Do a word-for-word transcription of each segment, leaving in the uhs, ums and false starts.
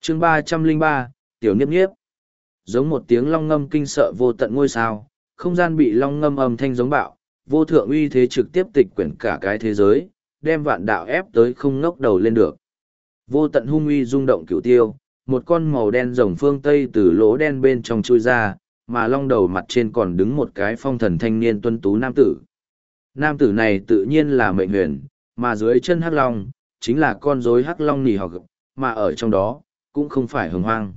chương ba trăm lẻ ba, Tiểu Niếp Niếp. Giống một tiếng long ngâm kinh sợ vô tận ngôi sao, không gian bị long ngâm âm thanh giống bạo, vô thượng uy thế trực tiếp tịch quyển cả cái thế giới, đem vạn đạo ép tới không ngóc đầu lên được. Vô tận hung uy rung động cửu tiêu, một con màu đen rồng phương Tây từ lỗ đen bên trong chui ra, mà long đầu mặt trên còn đứng một cái phong thần thanh niên tuấn tú nam tử. Nam tử này tự nhiên là Mệnh Huyền, mà dưới chân hắc long, chính là con rối hắc long nỉ học, mà ở trong đó, cũng không phải Hồng Hoang.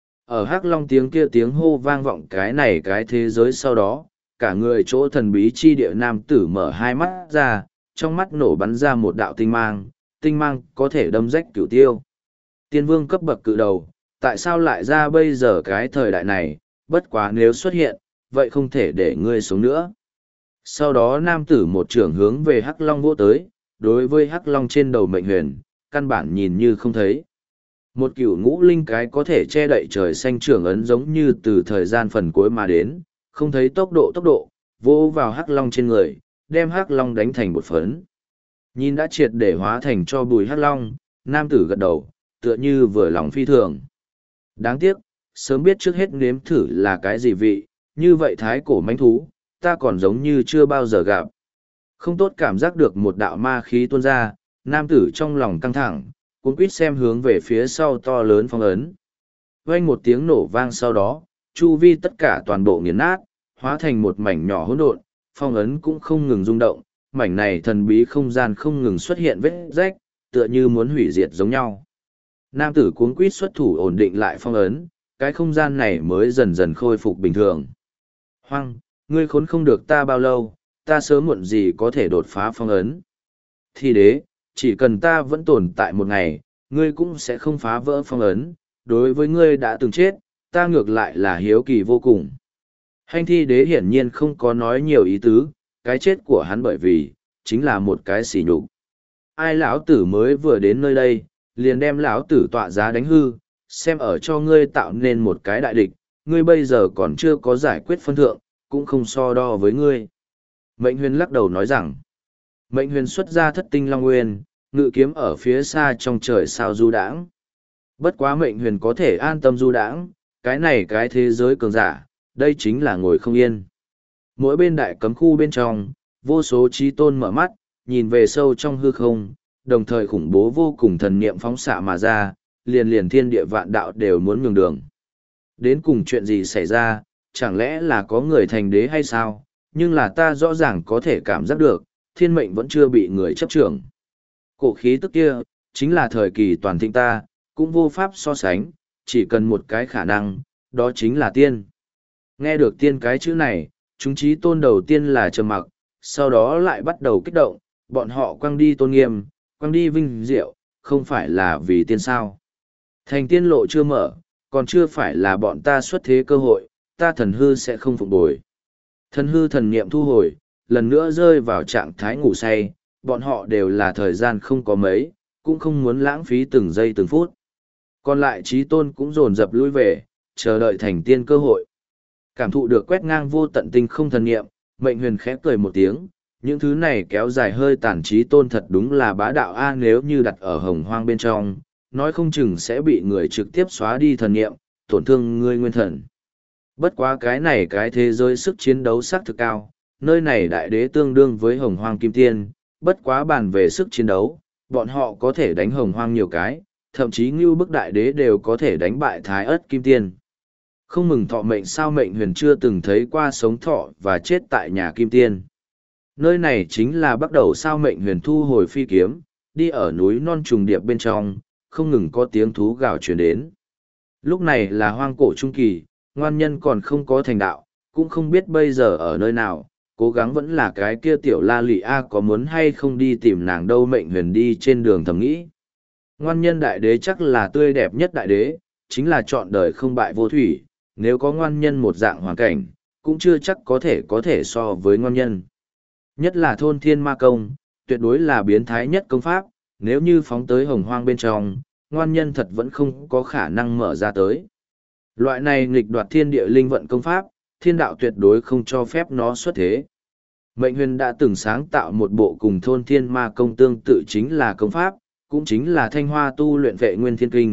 Ở hắc long tiếng kia tiếng hô vang vọng cái này cái thế giới sau đó, cả người chỗ thần bí chi địa nam tử mở hai mắt ra, trong mắt nổ bắn ra một đạo tinh mang, tinh mang có thể đâm rách cửu tiêu. Tiên vương cấp bậc cự đầu, tại sao lại ra bây giờ cái thời đại này, bất quá nếu xuất hiện, vậy không thể để ngươi sống nữa. Sau đó nam tử một trưởng hướng về hắc long vỗ tới, đối với hắc long trên đầu Mệnh Huyền, căn bản nhìn như không thấy. Một cửu ngũ linh cái có thể che đậy trời xanh trưởng ấn giống như từ thời gian phần cuối mà đến, không thấy tốc độ tốc độ, vô vào hắc long trên người, đem hắc long đánh thành bột phấn. Nhìn đã triệt để hóa thành cho bùi hắc long, nam tử gật đầu, tựa như vừa lòng phi thường. Đáng tiếc, sớm biết trước hết nếm thử là cái gì vị, như vậy thái cổ manh thú, ta còn giống như chưa bao giờ gặp. Không tốt cảm giác được một đạo ma khí tuôn ra, nam tử trong lòng căng thẳng, cuốn quýt xem hướng về phía sau to lớn phong ấn. Vang một tiếng nổ vang sau đó, chu vi tất cả toàn bộ nghiền nát, hóa thành một mảnh nhỏ hỗn độn, phong ấn cũng không ngừng rung động, mảnh này thần bí không gian không ngừng xuất hiện vết rách, tựa như muốn hủy diệt giống nhau. Nam tử cuống quýt xuất thủ ổn định lại phong ấn, cái không gian này mới dần dần khôi phục bình thường. Hoang, ngươi khốn không được ta bao lâu, ta sớm muộn gì có thể đột phá phong ấn. Thì đế, chỉ cần ta vẫn tồn tại một ngày, ngươi cũng sẽ không phá vỡ phong ấn, đối với ngươi đã từng chết, ta ngược lại là hiếu kỳ vô cùng. Hành thi đế hiển nhiên không có nói nhiều ý tứ, cái chết của hắn bởi vì, chính là một cái sỉ nhục. Ai lão tử mới vừa đến nơi đây, liền đem lão tử tọa giá đánh hư, xem ở cho ngươi tạo nên một cái đại địch, ngươi bây giờ còn chưa có giải quyết phân thượng, cũng không so đo với ngươi. Mệnh Huyền lắc đầu nói rằng, Mệnh Huyền xuất ra thất tinh long nguyên, ngự kiếm ở phía xa trong trời sao du đãng. Bất quá Mệnh Huyền có thể an tâm du đãng, cái này cái thế giới cường giả, đây chính là ngồi không yên. Mỗi bên đại cấm khu bên trong, vô số trí tôn mở mắt, nhìn về sâu trong hư không, đồng thời khủng bố vô cùng thần niệm phóng xạ mà ra, liền liền thiên địa vạn đạo đều muốn nhường đường. Đến cùng chuyện gì xảy ra, chẳng lẽ là có người thành đế hay sao, nhưng là ta rõ ràng có thể cảm giác được, thiên mệnh vẫn chưa bị người chấp trưởng. Cổ khí tức kia, chính là thời kỳ toàn thịnh ta, cũng vô pháp so sánh, chỉ cần một cái khả năng, đó chính là tiên. Nghe được tiên cái chữ này, chúng trí tôn đầu tiên là trầm mặc, sau đó lại bắt đầu kích động, bọn họ quăng đi tôn nghiêm, quăng đi vinh diệu, không phải là vì tiên sao. Thành tiên lộ chưa mở, còn chưa phải là bọn ta xuất thế cơ hội, ta thần hư sẽ không phục bồi. Thần hư thần niệm thu hồi, lần nữa rơi vào trạng thái ngủ say, bọn họ đều là thời gian không có mấy, cũng không muốn lãng phí từng giây từng phút. Còn lại trí tôn cũng dồn dập lui về, chờ đợi thành tiên cơ hội. Cảm thụ được quét ngang vô tận tinh không thần niệm, Mệnh Huyền khẽ cười một tiếng, những thứ này kéo dài hơi tàn trí tôn thật đúng là bá đạo a, nếu như đặt ở hồng hoang bên trong, nói không chừng sẽ bị người trực tiếp xóa đi thần niệm, tổn thương ngươi nguyên thần. Bất quá cái này cái thế giới sức chiến đấu sắc thực cao, nơi này đại đế tương đương với hồng hoang kim tiên, bất quá bàn về sức chiến đấu, bọn họ có thể đánh hồng hoang nhiều cái, thậm chí như bức đại đế đều có thể đánh bại thái ất kim tiên. Không mừng thọ mệnh sao Mệnh Huyền chưa từng thấy qua sống thọ và chết tại nhà kim tiên. Nơi này chính là bắt đầu sao Mệnh Huyền thu hồi phi kiếm, đi ở núi non trùng điệp bên trong, không ngừng có tiếng thú gào truyền đến. Lúc này là hoang cổ trung kỳ, ngoan nhân còn không có thành đạo, cũng không biết bây giờ ở nơi nào, cố gắng vẫn là cái kia tiểu la lị a có muốn hay không đi tìm nàng đâu. Mệnh Huyền đi trên đường thầm nghĩ. Ngoan nhân đại đế chắc là tươi đẹp nhất đại đế, chính là chọn đời không bại vô thủy, nếu có ngoan nhân một dạng hoàn cảnh, cũng chưa chắc có thể có thể so với ngoan nhân. Nhất là thôn thiên ma công, tuyệt đối là biến thái nhất công pháp, nếu như phóng tới hồng hoang bên trong, ngoan nhân thật vẫn không có khả năng mở ra tới. Loại này nghịch đoạt thiên địa linh vận công pháp, thiên đạo tuyệt đối không cho phép nó xuất thế. Mệnh Huyền đã từng sáng tạo một bộ cùng thôn thiên ma công tương tự chính là công pháp, cũng chính là thanh hoa tu luyện vệ nguyên thiên kinh,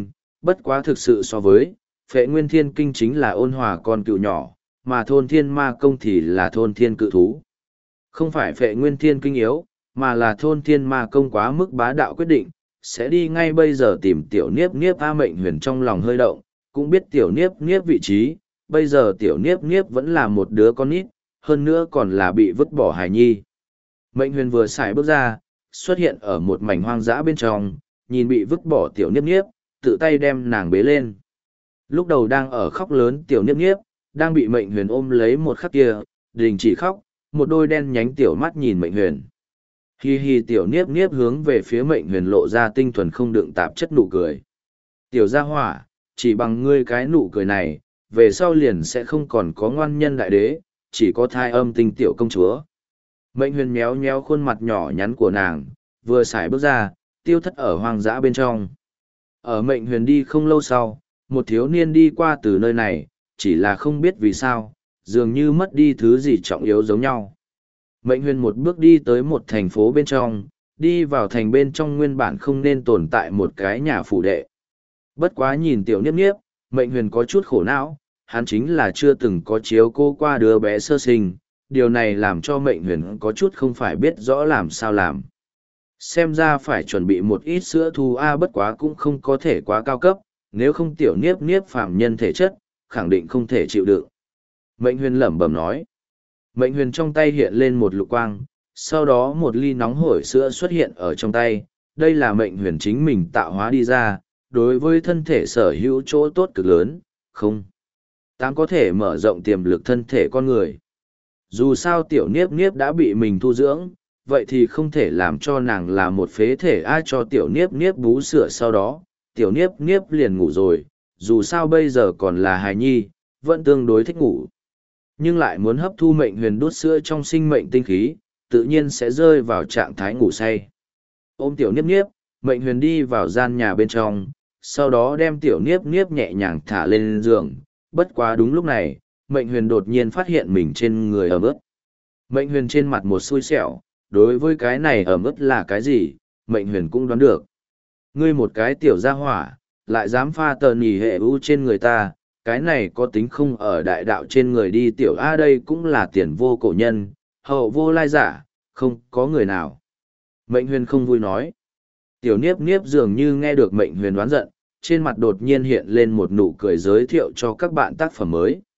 Bất quá thực sự so với, phệ nguyên thiên kinh chính là ôn hòa con cựu nhỏ, mà thôn thiên ma công thì là thôn thiên cự thú. Không phải phệ nguyên thiên kinh yếu, mà là thôn thiên ma công quá mức bá đạo quyết định, sẽ đi ngay bây giờ tìm tiểu niếp niếp. A Mệnh Huyền trong lòng hơi động, cũng biết tiểu niếp niếp vị trí, bây giờ tiểu niếp niếp vẫn là một đứa con nít, hơn nữa còn là bị vứt bỏ hài nhi. Mệnh Huyền vừa xài bước ra, xuất hiện ở một mảnh hoang dã bên trong, nhìn bị vứt bỏ tiểu niếp niếp, tự tay đem nàng bế lên. Lúc đầu đang ở khóc lớn tiểu niếp niếp, đang bị Mệnh Huyền ôm lấy một khắc kia, đình chỉ khóc, một đôi đen nhánh tiểu mắt nhìn Mệnh Huyền. Hi hi tiểu niếp niếp hướng về phía Mệnh Huyền lộ ra tinh thuần không đựng tạp chất nụ cười. Tiểu gia hỏa, chỉ bằng ngươi cái nụ cười này, về sau liền sẽ không còn có ngoan nhân đại đế, chỉ có thai âm tinh tiểu công chúa. Mệnh Huyền méo méo khuôn mặt nhỏ nhắn của nàng, vừa xài bước ra, tiêu thất ở hoang dã bên trong. Ở Mệnh Huyền đi không lâu sau, một thiếu niên đi qua từ nơi này, chỉ là không biết vì sao, dường như mất đi thứ gì trọng yếu giống nhau. Mệnh Huyền một bước đi tới một thành phố bên trong, đi vào thành bên trong nguyên bản không nên tồn tại một cái nhà phủ đệ. Bất quá nhìn tiểu niếp niếp, Mệnh Huyền có chút khổ não, hắn chính là chưa từng có chiếu cô qua đứa bé sơ sinh, điều này làm cho Mệnh Huyền có chút không phải biết rõ làm sao làm. Xem ra phải chuẩn bị một ít sữa thu a, bất quá cũng không có thể quá cao cấp, nếu không tiểu niếp niếp phạm nhân thể chất, khẳng định không thể chịu đựng. Mệnh Huyền lẩm bẩm nói. Mệnh Huyền trong tay hiện lên một lục quang, sau đó một ly nóng hổi sữa xuất hiện ở trong tay, đây là Mệnh Huyền chính mình tạo hóa đi ra, đối với thân thể sở hữu chỗ tốt cực lớn, không. Tám có thể mở rộng tiềm lực thân thể con người. Dù sao tiểu niếp niếp đã bị mình thu dưỡng, vậy thì không thể làm cho nàng là một phế thể ai cho tiểu niếp niếp bú sữa sau đó, tiểu niếp niếp liền ngủ rồi, dù sao bây giờ còn là hài nhi, vẫn tương đối thích ngủ. Nhưng lại muốn hấp thu Mệnh Huyền đút sữa trong sinh mệnh tinh khí, tự nhiên sẽ rơi vào trạng thái ngủ say. Ôm tiểu niếp niếp, Mệnh Huyền đi vào gian nhà bên trong, sau đó đem tiểu niếp niếp nhẹ nhàng thả lên giường. Bất quá đúng lúc này, Mệnh Huyền đột nhiên phát hiện mình trên người ẩm ướt. Mệnh Huyền trên mặt một xui xẻo, đối với cái này ẩm ướt là cái gì, Mệnh Huyền cũng đoán được. Ngươi một cái tiểu gia hỏa, lại dám pha tờ nỉ hệ u trên người ta, cái này có tính không ở đại đạo trên người đi tiểu A, đây cũng là tiền vô cổ nhân, hậu vô lai giả, không có người nào. Mệnh Huyền không vui nói. Tiểu niếp niếp dường như nghe được Mệnh Huyền đoán giận, trên mặt đột nhiên hiện lên một nụ cười giới thiệu cho các bạn tác phẩm mới.